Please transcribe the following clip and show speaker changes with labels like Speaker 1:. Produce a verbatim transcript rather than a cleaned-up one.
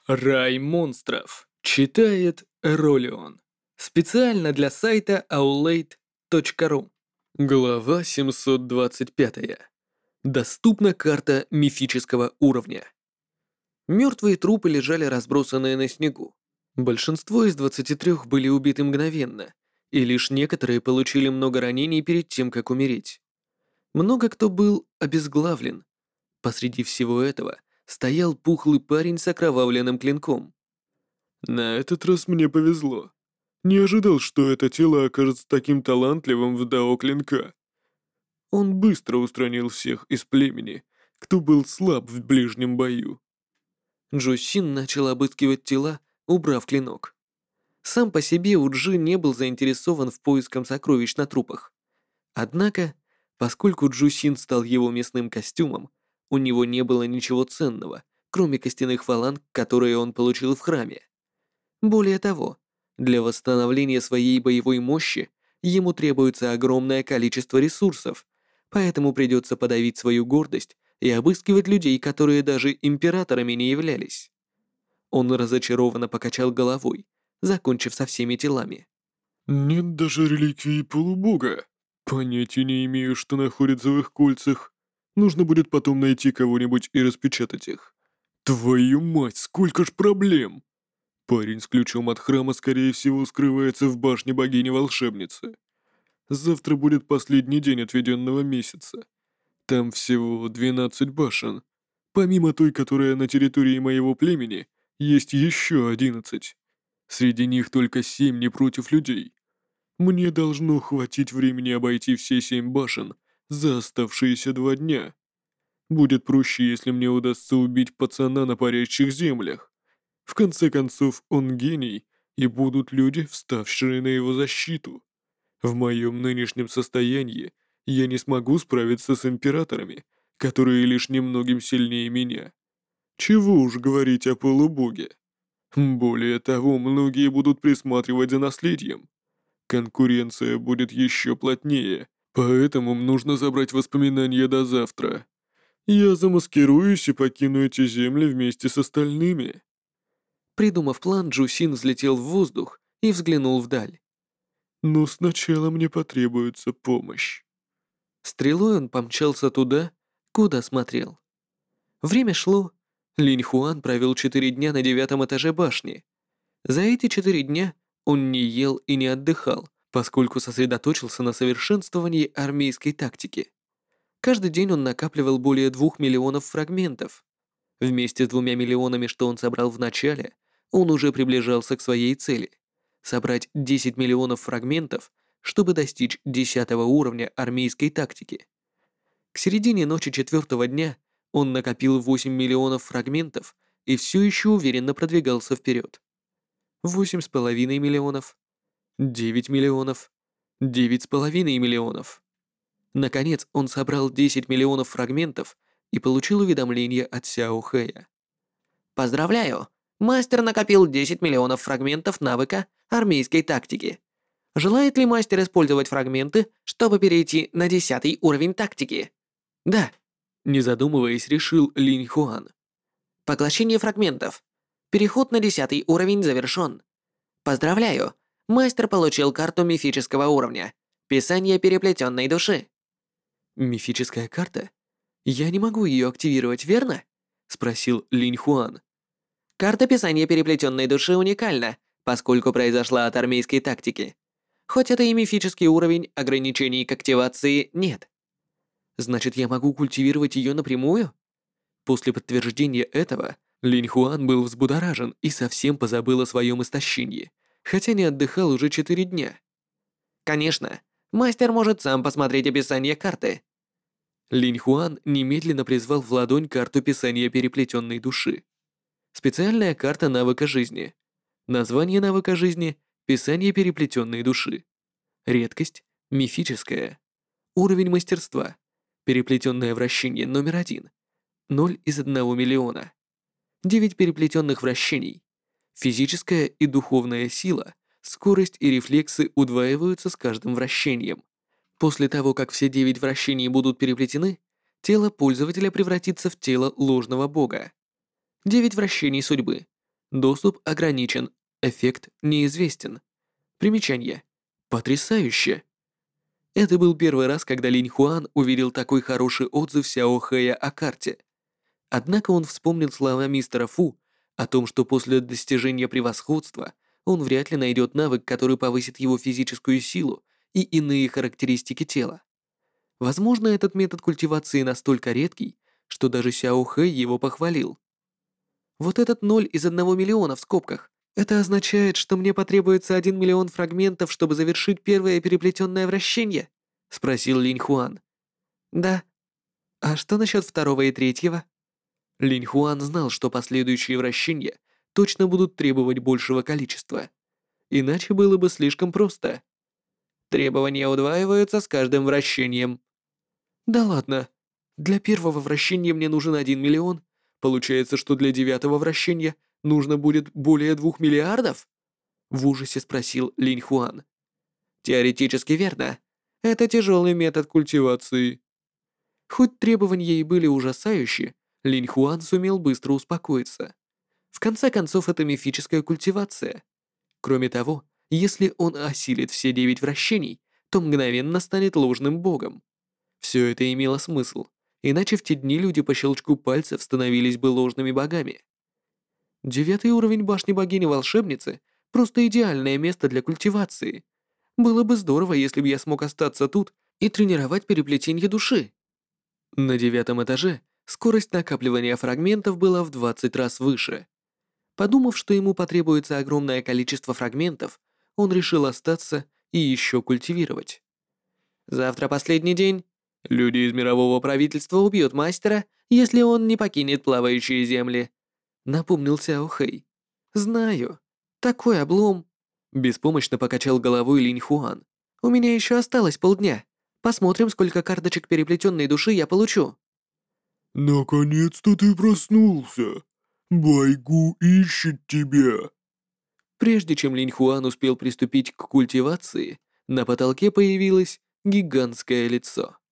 Speaker 1: Рай монстров. Читает Ролион. Специально для сайта аулейт точка ру. Глава семьсот двадцать пять. Доступна карта мифического уровня. Мертвые трупы лежали разбросанные на снегу. Большинство из двадцати трёх были убиты мгновенно, и лишь некоторые получили много ранений перед тем, как умереть. Много кто был обезглавлен. Посреди всего этого стоял пухлый парень с окровавленным клинком.
Speaker 2: На этот раз мне повезло. Не ожидал, что это тело окажется таким талантливым в дао клинка. Он быстро устранил всех из племени, кто был слаб в ближнем бою.
Speaker 1: Джо Син начал обыскивать тела, убрав клинок. Сам по себе Уджи не был заинтересован в поисках сокровищ на трупах. Однако, поскольку Джо Син стал его мясным костюмом, у него не было ничего ценного, кроме костяных фаланг, которые он получил в храме. Более того, для восстановления своей боевой мощи ему требуется огромное количество ресурсов, поэтому придется подавить свою гордость и обыскивать людей, которые даже императорами не являлись. Он разочарованно покачал головой, закончив со всеми телами.
Speaker 2: Нет даже реликвии полубога. Понятия не имею, что находится в их кольцах. Нужно будет потом найти кого-нибудь и распечатать их. Твою мать, сколько ж проблем! Парень с ключом от храма, скорее всего, скрывается в башне богини-волшебницы. Завтра будет последний день отведенного месяца. Там всего двенадцать башен. Помимо той, которая на территории моего племени, есть еще одиннадцать. Среди них только семь не против людей. Мне должно хватить времени обойти все семь башен за оставшиеся два дня. Будет проще, если мне удастся убить пацана на парящих землях. В конце концов, он гений, и будут люди, вставшие на его защиту. В моем нынешнем состоянии я не смогу справиться с императорами, которые лишь немногим сильнее меня. Чего уж говорить о полубоге. Более того, многие будут присматривать за наследием. Конкуренция будет еще плотнее, поэтому нужно забрать воспоминания до завтра. Я замаскируюсь и покину эти земли вместе с остальными.
Speaker 1: Придумав план, Джо Син взлетел в воздух и взглянул вдаль.
Speaker 2: Но сначала мне потребуется помощь.
Speaker 1: Стрелой он помчался туда, куда смотрел. Время шло. Линь Хуан провел четыре дня на девятом этаже башни. За эти четыре дня он не ел и не отдыхал, поскольку сосредоточился на совершенствовании армейской тактики. Каждый день он накапливал более двух миллионов фрагментов. Вместе с двумя миллионами, что он собрал в начале, он уже приближался к своей цели — собрать десять миллионов фрагментов, чтобы достичь десятого уровня армейской тактики. К середине ночи четвертого дня он накопил восемь миллионов фрагментов и все еще уверенно продвигался вперед. Восемь с половиной миллионов, девять миллионов, девять с половиной миллионов. Наконец он собрал десять миллионов фрагментов и получил уведомление от Сяо Хэя. «Поздравляю! Мастер накопил десять миллионов фрагментов навыка армейской тактики. Желает ли мастер использовать фрагменты, чтобы перейти на десятый уровень тактики?» «Да», — не задумываясь, решил Линь Хуан. «Поглощение фрагментов. Переход на десятый уровень завершен. Поздравляю! Мастер получил карту мифического уровня. Писание переплетенной души». «Мифическая карта? Я не могу ее активировать, верно?» — спросил Линь Хуан. «Карта писания переплетенной души уникальна, поскольку произошла от армейской тактики. Хоть это и мифический уровень, ограничений к активации нет». «Значит, я могу культивировать ее напрямую?» После подтверждения этого, Линь Хуан был взбудоражен и совсем позабыл о своем истощении, хотя не отдыхал уже четыре дня. «Конечно, мастер может сам посмотреть описание карты». Линь Хуан немедленно призвал в ладонь карту писания переплетенной души. Специальная карта навыка жизни. Название навыка жизни — писание переплетенной души. Редкость — мифическая. Уровень мастерства. Переплетенное вращение номер один. Ноль из одного миллиона. Девять переплетенных вращений. Физическая и духовная сила, скорость и рефлексы удваиваются с каждым вращением. После того, как все девять вращений будут переплетены, тело пользователя превратится в тело ложного бога. Девять вращений судьбы. Доступ ограничен. Эффект неизвестен. Примечание. Потрясающе! Это был первый раз, когда Линь Хуан увидел такой хороший отзыв Сяо Хэя о карте. Однако он вспомнил слова мистера Фу о том, что после достижения превосходства он вряд ли найдет навык, который повысит его физическую силу и иные характеристики тела. Возможно, этот метод культивации настолько редкий, что даже Сяо Хэй его похвалил. Вот этот ноль из одного миллиона в скобках. Это означает, что мне потребуется один миллион фрагментов, чтобы завершить первое переплетенное вращение? Спросил Линь Хуан. Да. А что насчет второго и третьего? Линь Хуан знал, что последующие вращения точно будут требовать большего количества. Иначе было бы слишком просто. Требования удваиваются с каждым вращением. Да ладно. Для первого вращения мне нужен один миллион. Получается, что для девятого вращения нужно будет более двух миллиардов? В ужасе спросил Линь Хуан. Теоретически верно. Это тяжелый метод культивации. Хоть требования и были ужасающие, Линь Хуан сумел быстро успокоиться. В конце концов, это мифическая культивация. Кроме того, если он осилит все девять вращений, то мгновенно станет ложным богом. Все это имело смысл, иначе в те дни люди по щелчку пальцев становились бы ложными богами. Девятый уровень башни богини-волшебницы — просто идеальное место для культивации. Было бы здорово, если бы я смог остаться тут и тренировать переплетение души. На девятом этаже скорость накапливания фрагментов была в двадцать раз выше. Подумав, что ему потребуется огромное количество фрагментов, он решил остаться и еще культивировать. Завтра последний день. Люди из мирового правительства убьют мастера, если он не покинет плавающие земли. Напомнил Сяо Хэй. Знаю. Такой облом. Беспомощно покачал головой Линь Хуан. У меня еще осталось полдня. Посмотрим, сколько карточек переплетенной души я получу.
Speaker 2: Наконец-то ты проснулся. Байгу ищет тебя.
Speaker 1: Прежде чем Линь Хуан успел приступить к культивации, на потолке появилось гигантское лицо.